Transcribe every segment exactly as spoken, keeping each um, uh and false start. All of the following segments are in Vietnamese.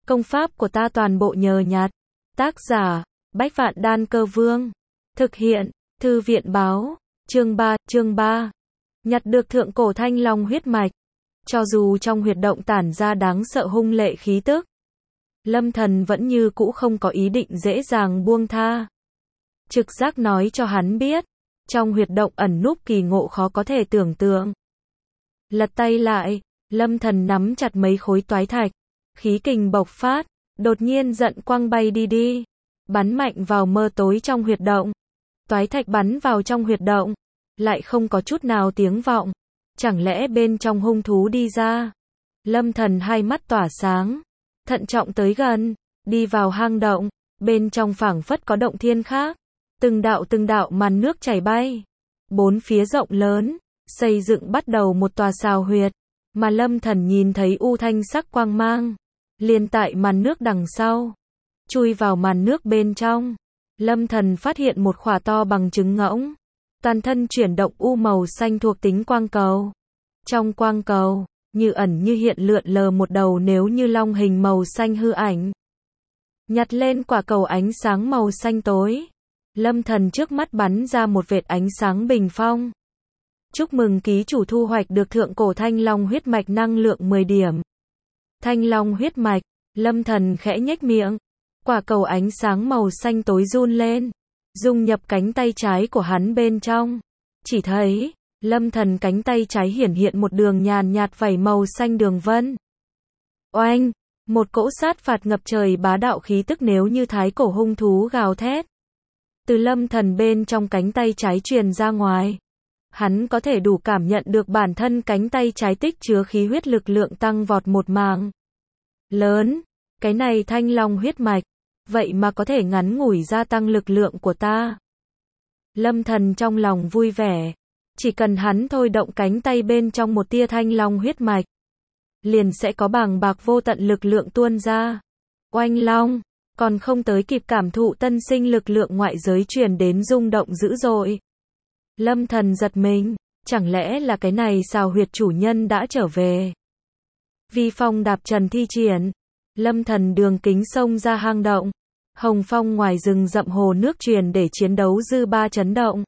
Công pháp của ta toàn bộ nhờ nhặt. Tác giả, Bách Vạn Đan Cơ Vương. Thực hiện, Thư viện Báo. Chương ba, chương ba. Nhặt được thượng cổ thanh long huyết mạch. Cho dù trong huyệt động tản ra đáng sợ hung lệ khí tức, Lâm Thần vẫn như cũ không có ý định dễ dàng buông tha. Trực giác nói cho hắn biết, trong huyệt động ẩn núp kỳ ngộ khó có thể tưởng tượng. Lật tay lại, Lâm Thần nắm chặt mấy khối toái thạch, khí kình bộc phát, đột nhiên giận quăng bay đi đi, bắn mạnh vào mơ tối trong huyệt động. Toái thạch bắn vào trong huyệt động, lại không có chút nào tiếng vọng. Chẳng lẽ bên trong hung thú đi ra? Lâm Thần hai mắt tỏa sáng, thận trọng tới gần, đi vào hang động, bên trong phảng phất có động thiên khác, từng đạo từng đạo màn nước chảy bay, bốn phía rộng lớn, xây dựng bắt đầu một tòa xào huyệt, mà Lâm Thần nhìn thấy u thanh sắc quang mang, liền tại màn nước đằng sau, chui vào màn nước bên trong. Lâm Thần phát hiện một khỏa to bằng trứng ngỗng, toàn thân chuyển động u màu xanh thuộc tính quang cầu. Trong quang cầu, như ẩn như hiện lượn lờ một đầu nếu như long hình màu xanh hư ảnh. Nhặt lên quả cầu ánh sáng màu xanh tối, Lâm Thần trước mắt bắn ra một vệt ánh sáng bình phong. Chúc mừng ký chủ thu hoạch được thượng cổ thanh long huyết mạch năng lượng mười điểm. Thanh long huyết mạch, Lâm Thần khẽ nhếch miệng. Quả cầu ánh sáng màu xanh tối run lên, dung nhập cánh tay trái của hắn bên trong. Chỉ thấy, Lâm Thần cánh tay trái hiển hiện một đường nhàn nhạt vảy màu xanh đường vân. Oanh, một cỗ sát phạt ngập trời bá đạo khí tức nếu như thái cổ hung thú gào thét. Từ Lâm Thần bên trong cánh tay trái truyền ra ngoài. Hắn có thể đủ cảm nhận được bản thân cánh tay trái tích chứa khí huyết lực lượng tăng vọt một mảng lớn. Cái này thanh long huyết mạch, vậy mà có thể ngắn ngủi gia tăng lực lượng của ta. Lâm Thần trong lòng vui vẻ, chỉ cần hắn thôi động cánh tay bên trong một tia thanh long huyết mạch, liền sẽ có bàng bạc vô tận lực lượng tuôn ra. Oanh long, còn không tới kịp cảm thụ tân sinh lực lượng ngoại giới truyền đến rung động dữ dội. Lâm Thần giật mình, chẳng lẽ là cái này xào huyệt chủ nhân đã trở về. Vi phong đạp trần thi triển, Lâm Thần đường kính xông ra hang động. Hồng phong ngoài rừng rậm hồ nước truyền để chiến đấu dư ba chấn động.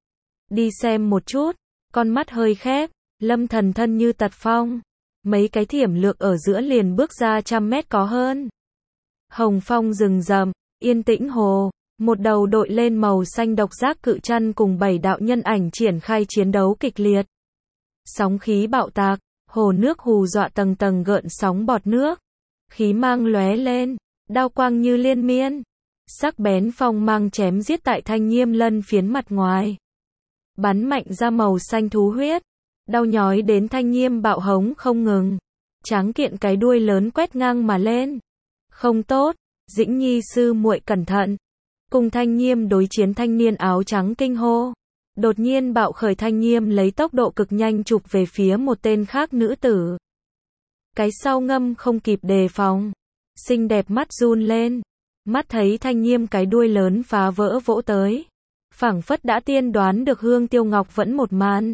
Đi xem một chút, con mắt hơi khép, Lâm Thần thân như tật phong. Mấy cái thiểm lược ở giữa liền bước ra trăm mét có hơn. Hồng phong rừng rậm, yên tĩnh hồ, một đầu đội lên màu xanh độc giác cự chân cùng bảy đạo nhân ảnh triển khai chiến đấu kịch liệt. Sóng khí bạo tạc, hồ nước hù dọa tầng tầng gợn sóng bọt nước. Khí mang lóe lên, đao quang như liên miên, sắc bén phong mang chém giết tại thanh nhiêm lân phiến mặt ngoài. Bắn mạnh ra màu xanh thú huyết, đau nhói đến thanh nhiêm bạo hống không ngừng. Tráng kiện cái đuôi lớn quét ngang mà lên. Không tốt, Dĩnh Nhi sư muội cẩn thận. Cùng thanh nhiêm đối chiến thanh niên áo trắng kinh hô. Đột nhiên bạo khởi thanh nhiêm lấy tốc độ cực nhanh chụp về phía một tên khác nữ tử. Cái sau ngâm không kịp đề phòng, xinh đẹp mắt run lên, mắt thấy thanh nhiêm cái đuôi lớn phá vỡ vỗ tới, phảng phất đã tiên đoán được Hương Tiêu Ngọc vẫn một màn.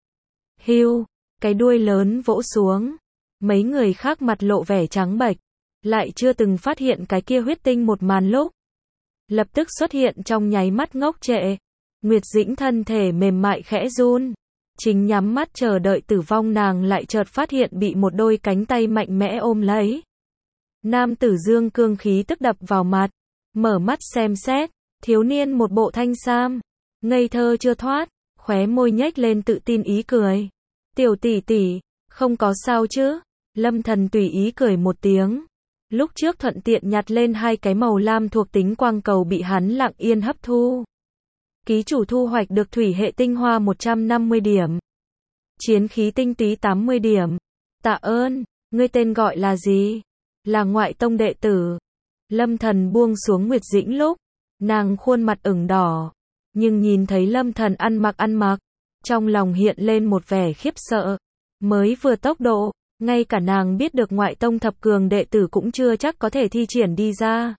Hiu, cái đuôi lớn vỗ xuống, mấy người khác mặt lộ vẻ trắng bệch, lại chưa từng phát hiện cái kia huyết tinh một màn lúc, lập tức xuất hiện trong nháy mắt ngốc trệ. Nguyệt Dĩnh thân thể mềm mại khẽ run. Chính nhắm mắt chờ đợi tử vong nàng lại chợt phát hiện bị một đôi cánh tay mạnh mẽ ôm lấy. Nam tử dương cương khí tức đập vào mặt, mở mắt xem xét, thiếu niên một bộ thanh sam, ngây thơ chưa thoát, khóe môi nhếch lên tự tin ý cười. Tiểu tỷ tỷ, không có sao chứ? Lâm Thần tùy ý cười một tiếng. Lúc trước thuận tiện nhặt lên hai cái màu lam thuộc tính quang cầu bị hắn lặng yên hấp thu. Ký chủ thu hoạch được thủy hệ tinh hoa một trăm năm mươi điểm. Chiến khí tinh túy tám mươi điểm. Tạ ơn, ngươi tên gọi là gì? Là ngoại tông đệ tử. Lâm Thần buông xuống Nguyệt Dĩnh lúc, nàng khuôn mặt ửng đỏ. Nhưng nhìn thấy Lâm Thần ăn mặc ăn mặc, trong lòng hiện lên một vẻ khiếp sợ. Mới vừa tốc độ, ngay cả nàng biết được ngoại tông thập cường đệ tử cũng chưa chắc có thể thi triển đi ra.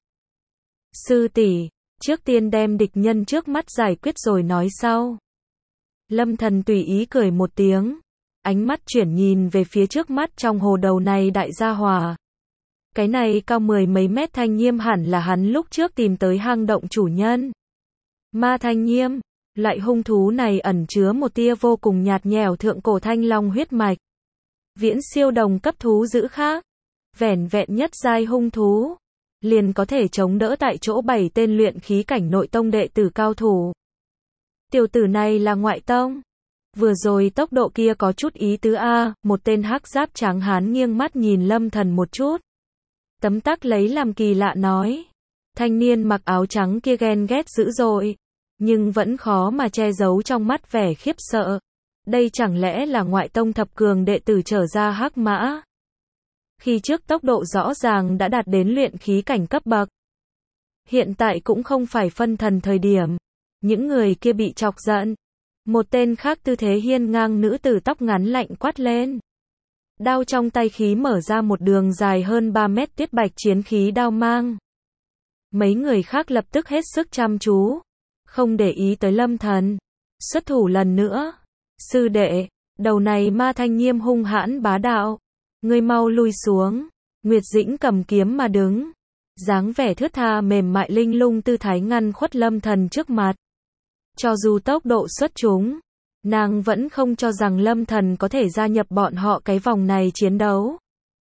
Sư tỷ, trước tiên đem địch nhân trước mắt giải quyết rồi nói sau. Lâm Thần tùy ý cười một tiếng, ánh mắt chuyển nhìn về phía trước mắt trong hồ đầu này đại gia hỏa. Cái này cao mười mấy mét thanh nhiêm hẳn là hắn lúc trước tìm tới hang động chủ nhân. Ma thanh nhiêm, loại hung thú này ẩn chứa một tia vô cùng nhạt nhẽo thượng cổ thanh long huyết mạch. Viễn siêu đồng cấp thú dữ khác, vẻn vẹn nhất giai hung thú, liền có thể chống đỡ tại chỗ bảy tên luyện khí cảnh nội tông đệ tử cao thủ. Tiểu tử này là ngoại tông. Vừa rồi tốc độ kia có chút ý tứ a, một tên hắc giáp trắng hán nghiêng mắt nhìn Lâm Thần một chút. Tấm tắc lấy làm kỳ lạ nói. Thanh niên mặc áo trắng kia ghen ghét dữ dội, nhưng vẫn khó mà che giấu trong mắt vẻ khiếp sợ. Đây chẳng lẽ là ngoại tông thập cường đệ tử trở ra hắc mã? Khi trước tốc độ rõ ràng đã đạt đến luyện khí cảnh cấp bậc. Hiện tại cũng không phải phân thần thời điểm. Những người kia bị chọc giận. Một tên khác tư thế hiên ngang nữ tử tóc ngắn lạnh quát lên. Đao trong tay khí mở ra một đường dài hơn ba mét tuyết bạch chiến khí đao mang. Mấy người khác lập tức hết sức chăm chú. Không để ý tới Lâm Thần. Xuất thủ lần nữa. Sư đệ, đầu này ma thanh nhiêm hung hãn bá đạo. Ngươi mau lui xuống. Nguyệt Dĩnh cầm kiếm mà đứng. Dáng vẻ thướt tha mềm mại linh lung tư thái ngăn khuất Lâm Thần trước mặt. Cho dù tốc độ xuất chúng, nàng vẫn không cho rằng Lâm Thần có thể gia nhập bọn họ cái vòng này chiến đấu.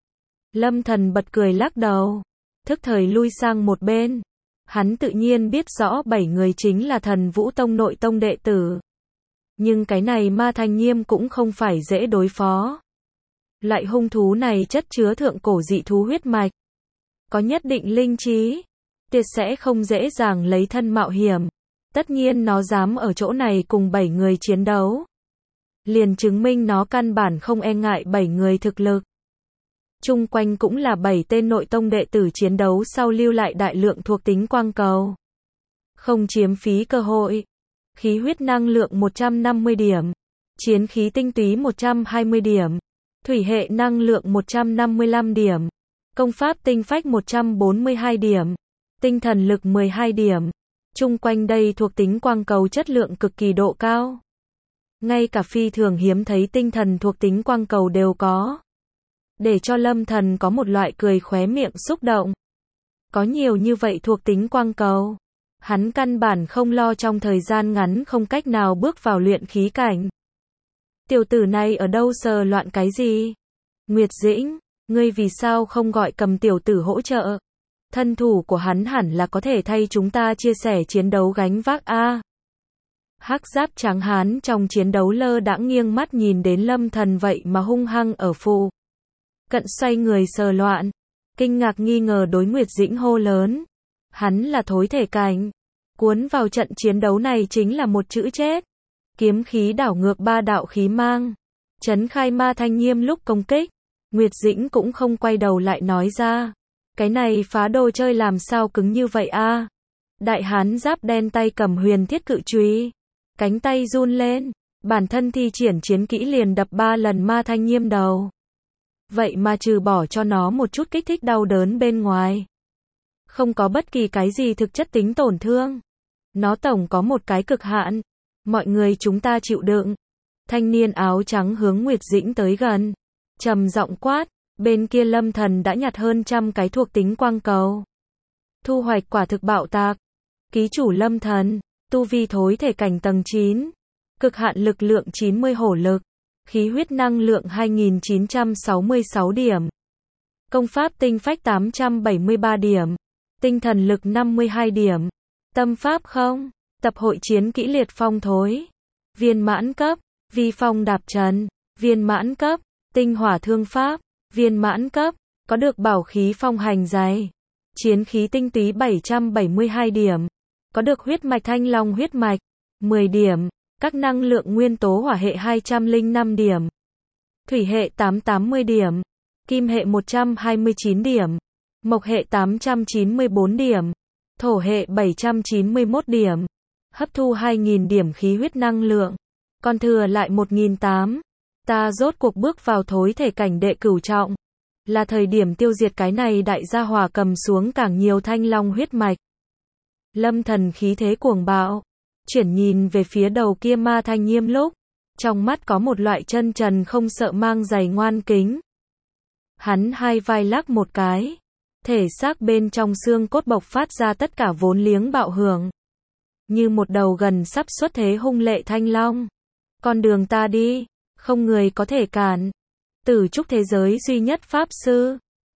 Lâm Thần bật cười lắc đầu, thức thời lui sang một bên. Hắn tự nhiên biết rõ bảy người chính là Thần Vũ Tông nội tông đệ tử. Nhưng cái này ma thanh nhiêm cũng không phải dễ đối phó. Loại hung thú này chất chứa thượng cổ dị thú huyết mạch. Có nhất định linh trí, tuyệt sẽ không dễ dàng lấy thân mạo hiểm. Tất nhiên nó dám ở chỗ này cùng bảy người chiến đấu. Liền chứng minh nó căn bản không e ngại bảy người thực lực. Chung quanh cũng là bảy tên nội tông đệ tử chiến đấu sau lưu lại đại lượng thuộc tính quang cầu. Không chiếm phí cơ hội. Khí huyết năng lượng một trăm năm mươi điểm. Chiến khí tinh túy một trăm hai mươi điểm. Thủy hệ năng lượng một trăm năm mươi lăm điểm. Công pháp tinh phách một trăm bốn mươi hai điểm. Tinh thần lực mười hai điểm. Chung quanh đây thuộc tính quang cầu chất lượng cực kỳ độ cao. Ngay cả phi thường hiếm thấy tinh thần thuộc tính quang cầu đều có. Để cho Lâm Thần có một loại cười khóe miệng xúc động. Có nhiều như vậy thuộc tính quang cầu. Hắn căn bản không lo trong thời gian ngắn không cách nào bước vào luyện khí cảnh. Tiểu tử này ở đâu sờ loạn cái gì? Nguyệt Dĩnh, ngươi vì sao không gọi Cầm tiểu tử hỗ trợ? Thân thủ của hắn hẳn là có thể thay chúng ta chia sẻ chiến đấu gánh vác a. Hắc giáp trắng hán trong chiến đấu lơ đãng nghiêng mắt nhìn đến Lâm Thần vậy mà hung hăng ở phụ cận xoay người sờ loạn, kinh ngạc nghi ngờ đối Nguyệt Dĩnh hô lớn. Hắn là thối thể cảnh, cuốn vào trận chiến đấu này chính là một chữ chết. Kiếm khí đảo ngược ba đạo khí mang, chấn khai ma thanh nhiêm lúc công kích. Nguyệt Dĩnh cũng không quay đầu lại nói ra. Cái này phá đồ chơi làm sao cứng như vậy a? Đại hán giáp đen tay cầm huyền thiết cự chùy, cánh tay run lên, bản thân thi triển chiến kỹ liền đập ba lần ma thanh nhiêm đầu. Vậy mà trừ bỏ cho nó một chút kích thích đau đớn bên ngoài, không có bất kỳ cái gì thực chất tính tổn thương. Nó tổng có một cái cực hạn, mọi người chúng ta chịu đựng. Thanh niên áo trắng hướng Nguyệt Dĩnh tới gần, trầm giọng quát. Bên kia Lâm Thần đã nhặt hơn trăm cái thuộc tính quang cầu. Thu hoạch quả thực bạo tạc. Ký chủ Lâm Thần, tu vi thối thể cảnh tầng chín, cực hạn lực lượng chín mươi hổ lực, khí huyết năng lượng hai nghìn chín trăm sáu mươi sáu điểm, công pháp tinh phách tám trăm bảy mươi ba điểm, tinh thần lực năm mươi hai điểm, tâm pháp không, tập hội chiến kỹ liệt phong thối, viên mãn cấp, vi phong đạp trần, viên mãn cấp, tinh hỏa thương pháp, viên mãn cấp, có được bảo khí phong hành giày, chiến khí tinh túy bảy trăm bảy mươi hai điểm, có được huyết mạch thanh long huyết mạch, mười điểm, các năng lượng nguyên tố hỏa hệ hai trăm lẻ năm điểm, thủy hệ tám trăm tám mươi điểm, kim hệ một trăm hai mươi chín điểm, mộc hệ tám trăm chín mươi bốn điểm, thổ hệ bảy trăm chín mươi mốt điểm, hấp thu hai nghìn điểm khí huyết năng lượng, còn thừa lại một nghìn tám trăm. Ta rốt cuộc bước vào thối thể cảnh đệ cửu trọng. Là thời điểm tiêu diệt cái này đại gia hỏa cầm xuống càng nhiều thanh long huyết mạch. Lâm Thần khí thế cuồng bạo, chuyển nhìn về phía đầu kia ma thanh nhiêm lúc, trong mắt có một loại chân trần không sợ mang giày ngoan kính. Hắn hai vai lắc một cái, Thể xác bên trong xương cốt bộc phát ra tất cả vốn liếng bạo hưởng. Như một đầu gần sắp xuất thế hung lệ thanh long. Con đường ta đi, không người có thể cản. Tử trúc thế giới duy nhất Pháp Sư.